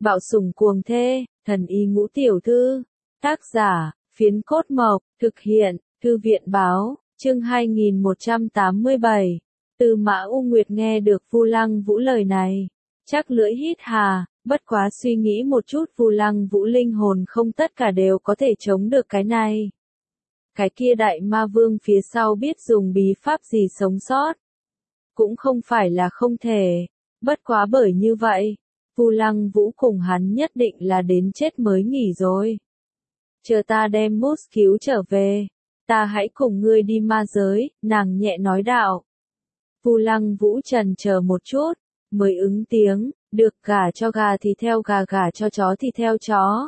Bạo sủng cuồng thê, thần y ngũ tiểu thư. Tác giả, Phiến Cốt Mộc, thực hiện, Thư viện báo, chương 2187. Tư Mã U Nguyệt nghe được Vu Lăng Vũ lời này, chắc lưỡi hít hà, bất quá suy nghĩ một chút Vu Lăng Vũ linh hồn không tất cả đều có thể chống được cái này. Cái kia đại ma vương phía sau biết dùng bí pháp gì sống sót. Cũng không phải là không thể, bất quá bởi như vậy, Vu Lăng Vũ cùng hắn nhất định là đến chết mới nghỉ rồi. Chờ ta đem Moose cứu trở về, ta hãy cùng ngươi đi ma giới, nàng nhẹ nói đạo. Vu Lăng Vũ trần chờ một chút, mới ứng tiếng, được, gả cho gà thì theo gà, gả cho chó thì theo chó.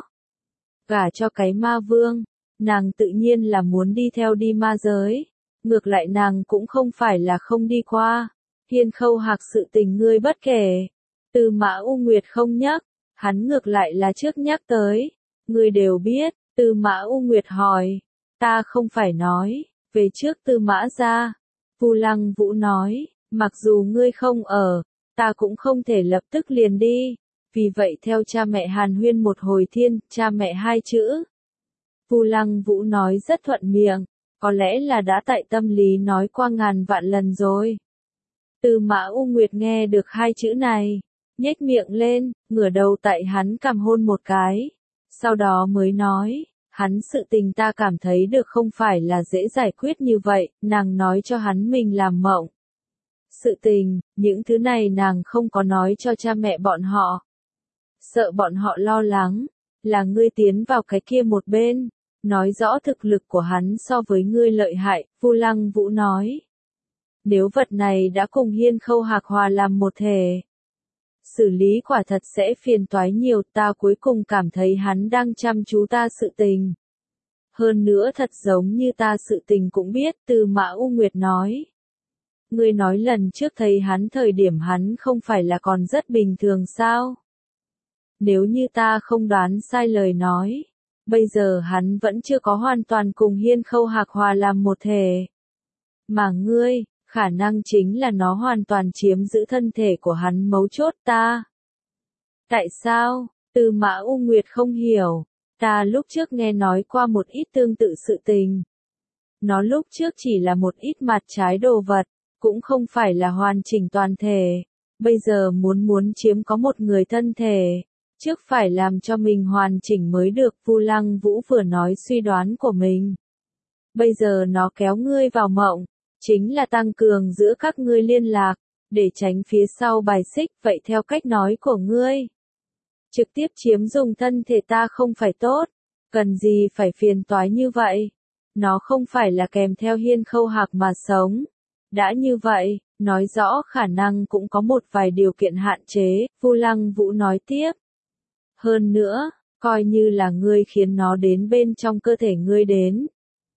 Gả cho cái ma vương, nàng tự nhiên là muốn đi theo đi ma giới, ngược lại nàng cũng không phải là không đi qua. Hiên Khâu Hạc sự tình ngươi bất kể, Tư Mã U Nguyệt không nhắc, hắn ngược lại là trước nhắc tới. Ngươi đều biết, Tư Mã U Nguyệt hỏi, ta không phải nói, về trước Tư Mã gia. Vu Lăng Vũ nói, mặc dù ngươi không ở, ta cũng không thể lập tức liền đi, vì vậy theo cha mẹ hàn huyên một hồi thiên, cha mẹ hai chữ. Vu Lăng Vũ nói rất thuận miệng, có lẽ là đã tại tâm lý nói qua ngàn vạn lần rồi. Tư Mã U Nguyệt nghe được hai chữ này, nhếch miệng lên, ngửa đầu tại hắn cằm hôn một cái, sau đó mới nói, hắn sự tình ta cảm thấy được không phải là dễ giải quyết như vậy, nàng nói cho hắn mình làm mộng. Sự tình, những thứ này nàng không có nói cho cha mẹ bọn họ. Sợ bọn họ lo lắng, là ngươi tiến vào cái kia một bên, nói rõ thực lực của hắn so với ngươi lợi hại, Vu Lăng Vũ nói. Nếu vật này đã cùng Hiên Khâu Hạc hòa làm một thể, xử lý quả thật sẽ phiền toái nhiều, ta cuối cùng cảm thấy hắn đang chăm chú ta sự tình. Hơn nữa thật giống như ta sự tình cũng biết, Tư Mã U Nguyệt nói. Ngươi nói lần trước thấy hắn thời điểm hắn không phải là còn rất bình thường sao? Nếu như ta không đoán sai lời nói, bây giờ hắn vẫn chưa có hoàn toàn cùng Hiên Khâu Hạc hòa làm một thể. Mà ngươi, khả năng chính là nó hoàn toàn chiếm giữ thân thể của hắn mấu chốt ta. Tại sao? Tư Mã U Nguyệt không hiểu, ta lúc trước nghe nói qua một ít tương tự sự tình. Nó lúc trước chỉ là một ít mặt trái đồ vật, cũng không phải là hoàn chỉnh toàn thể. Bây giờ muốn chiếm có một người thân thể, trước phải làm cho mình hoàn chỉnh mới được. Vu Lăng Vũ vừa nói suy đoán của mình. Bây giờ nó kéo ngươi vào mộng, chính là tăng cường giữa các ngươi liên lạc, để tránh phía sau bài xích. Vậy theo cách nói của ngươi, trực tiếp chiếm dùng thân thể ta không phải tốt, cần gì phải phiền toái như vậy? Nó không phải là kèm theo Hiên Khâu Hạc mà sống. Đã như vậy, nói rõ khả năng cũng có một vài điều kiện hạn chế, Vu Lăng Vũ nói tiếp. Hơn nữa, coi như là ngươi khiến nó đến bên trong cơ thể ngươi đến.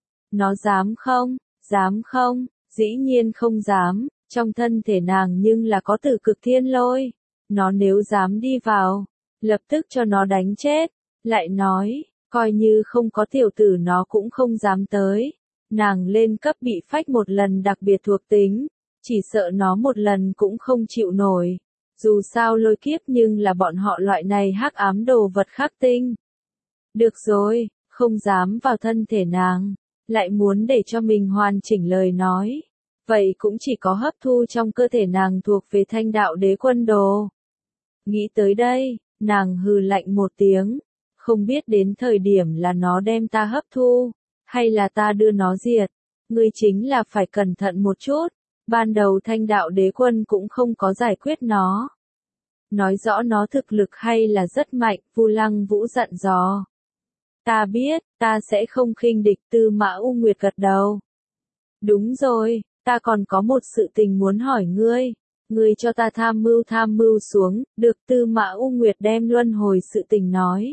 Nó dám không? Dám không? Dĩ nhiên không dám, trong thân thể nàng nhưng là có Tử Cực Thiên Lôi. Nó nếu dám đi vào, lập tức cho nó đánh chết. Lại nói, coi như không có tiểu tử nó cũng không dám tới. Nàng lên cấp bị phách một lần đặc biệt thuộc tính, chỉ sợ nó một lần cũng không chịu nổi. Dù sao lôi kiếp nhưng là bọn họ loại này hắc ám đồ vật khắc tinh. Được rồi, không dám vào thân thể nàng, lại muốn để cho mình hoàn chỉnh lời nói. Vậy cũng chỉ có hấp thu trong cơ thể nàng thuộc về Thanh Đạo Đế Quân đồ. Nghĩ tới đây, nàng hừ lạnh một tiếng, không biết đến thời điểm là nó đem ta hấp thu, hay là ta đưa nó diệt. Ngươi chính là phải cẩn thận một chút, ban đầu Thanh Đạo Đế Quân cũng không có giải quyết nó. Nói rõ nó thực lực hay là rất mạnh, Vu Lăng Vũ dặn dò. Ta biết, ta sẽ không khinh địch. Tư Mã U Nguyệt gật đầu. Đúng rồi, ta còn có một sự tình muốn hỏi ngươi. Ngươi cho ta tham mưu xuống, được. Tư Mã U Nguyệt đem luân hồi sự tình nói.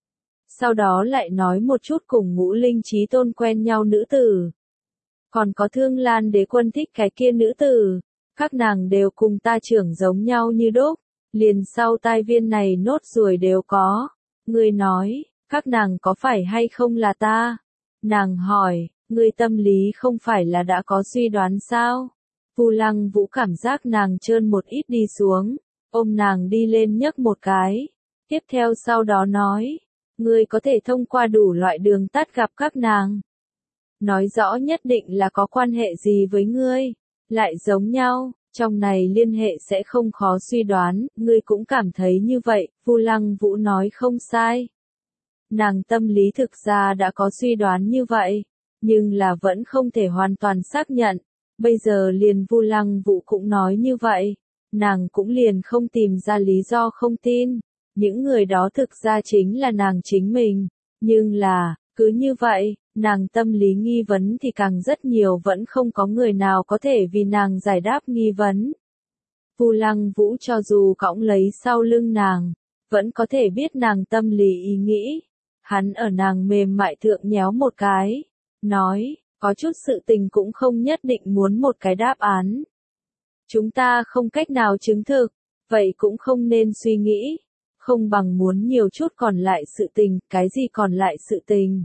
Sau đó lại nói một chút cùng Ngũ Linh Chí Tôn quen nhau nữ tử. Còn có Thương Lan Đế Quân thích cái kia nữ tử. Các nàng đều cùng ta trưởng giống nhau như đúc. Liền sau tai viên này nốt ruồi đều có. Ngươi nói, các nàng có phải hay không là ta? Nàng hỏi, ngươi tâm lý không phải là đã có suy đoán sao? Vu Lăng Vũ cảm giác nàng trơn một ít đi xuống, ôm nàng đi lên nhấc một cái. Tiếp theo sau đó nói, ngươi có thể thông qua đủ loại đường tắt gặp các nàng. Nói rõ nhất định là có quan hệ gì với ngươi, lại giống nhau, trong này liên hệ sẽ không khó suy đoán, ngươi cũng cảm thấy như vậy, Vu Lăng Vũ nói không sai. Nàng tâm lý thực ra đã có suy đoán như vậy, nhưng là vẫn không thể hoàn toàn xác nhận, bây giờ liền Vu Lăng Vũ cũng nói như vậy, nàng cũng liền không tìm ra lý do không tin, những người đó thực ra chính là nàng chính mình, nhưng là, cứ như vậy, nàng tâm lý nghi vấn thì càng rất nhiều vẫn không có người nào có thể vì nàng giải đáp nghi vấn. Vu Lăng Vũ cho dù cõng lấy sau lưng nàng, vẫn có thể biết nàng tâm lý ý nghĩ. Hắn ở nàng mềm mại thượng nhéo một cái, nói, có chút sự tình cũng không nhất định muốn một cái đáp án. Chúng ta không cách nào chứng thực, vậy cũng không nên suy nghĩ, không bằng muốn nhiều chút còn lại sự tình, cái gì còn lại sự tình.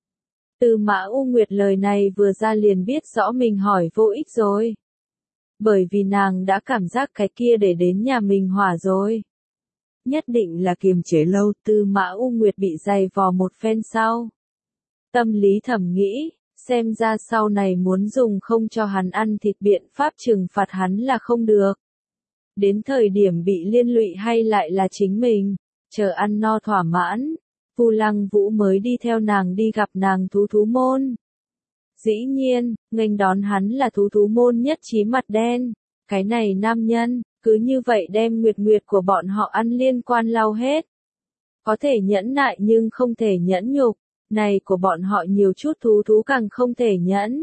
Tư Mã U Nguyệt lời này vừa ra liền biết rõ mình hỏi vô ích rồi. Bởi vì nàng đã cảm giác cái kia để đến nhà mình hỏa rồi. Nhất định là kiềm chế lâu, Tư Mã U Nguyệt bị dày vò một phen sau. Tâm lý thầm nghĩ, xem ra sau này muốn dùng không cho hắn ăn thịt biện pháp trừng phạt hắn là không được. Đến thời điểm bị liên lụy hay lại là chính mình, chờ ăn no thỏa mãn, Vu Lăng Vũ mới đi theo nàng đi gặp nàng thú môn. Dĩ nhiên, nghênh đón hắn là thú môn nhất trí mặt đen, cái này nam nhân, cứ như vậy đem nguyệt của bọn họ ăn liên quan lau hết. Có thể nhẫn nại nhưng không thể nhẫn nhục, này của bọn họ nhiều chút thú càng không thể nhẫn.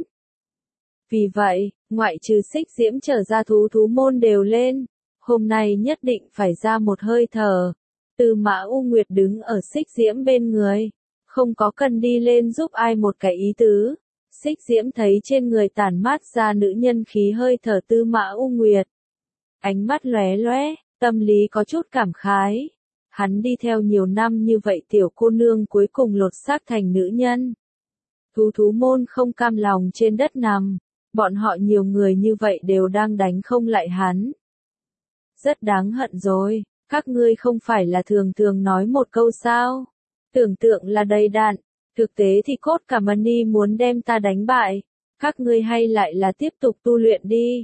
Vì vậy, ngoại trừ Xích Diễm trở ra thú môn đều lên, hôm nay nhất định phải ra một hơi thở. Tư Mã U Nguyệt đứng ở Xích Diễm bên người, không có cần đi lên giúp ai một cái ý tứ. Xích Diễm thấy trên người tản mát ra nữ nhân khí hơi thở Tư Mã U Nguyệt. Ánh mắt lóe lóe, tâm lý có chút cảm khái. Hắn đi theo nhiều năm như vậy tiểu cô nương cuối cùng lột xác thành nữ nhân. Thú môn không cam lòng trên đất nằm, bọn họ nhiều người như vậy đều đang đánh không lại hắn. Rất đáng hận rồi, các ngươi không phải là thường nói một câu sao. Tưởng tượng là đầy đạn, thực tế thì cốt cả Mani muốn đem ta đánh bại. Các ngươi hay lại là tiếp tục tu luyện đi.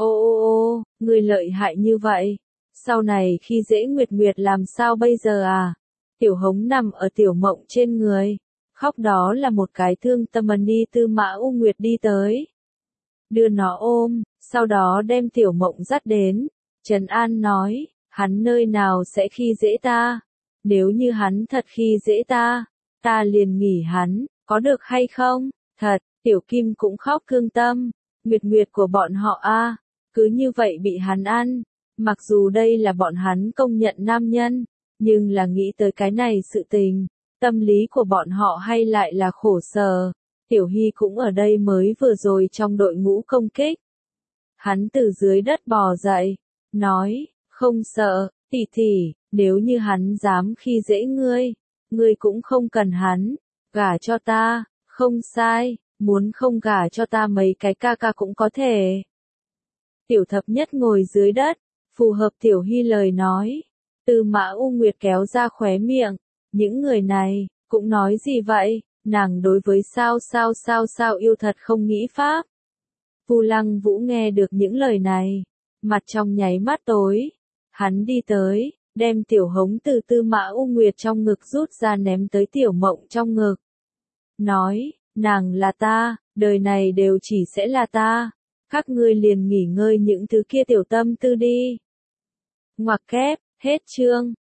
Ô, ngươi lợi hại như vậy. Sau này khi dễ Nguyệt làm sao bây giờ à? Tiểu Hống nằm ở Tiểu Mộng trên người. Khóc đó là một cái thương tâm Mani. Tư Mã U Nguyệt đi tới. Đưa nó ôm, sau đó đem Tiểu Mộng dắt đến. Trấn An nói, hắn nơi nào sẽ khi dễ ta? Nếu như hắn thật khi dễ ta, ta liền nghỉ hắn, có được hay không? Thật, Tiểu Kim cũng khóc thương tâm. Nguyệt của bọn họ a, cứ như vậy bị hắn ăn. Mặc dù đây là bọn hắn công nhận nam nhân, nhưng là nghĩ tới cái này sự tình, tâm lý của bọn họ hay lại là khổ sở. Tiểu Hy cũng ở đây mới vừa rồi trong đội ngũ công kích. Hắn từ dưới đất bò dậy, nói, không sợ, tỷ, nếu như hắn dám khi dễ ngươi cũng không cần hắn, gả cho ta, không sai, muốn không gả cho ta mấy cái ca cũng có thể. Tiểu Thập Nhất ngồi dưới đất, phù hợp Tiểu Hy lời nói. Tư Mã U Nguyệt kéo ra khóe miệng, những người này, cũng nói gì vậy, nàng đối với sao yêu thật không nghĩ pháp. Vu Lăng Vũ nghe được những lời này, mặt trong nháy mắt tối, hắn đi tới, đem Tiểu Hống từ Tư Mã U Nguyệt trong ngực rút ra ném tới Tiểu Mộng trong ngực. Nói, nàng là ta, đời này đều chỉ sẽ là ta, các ngươi liền nghỉ ngơi những thứ kia tiểu tâm tư đi. Ngoặc kép, hết chương.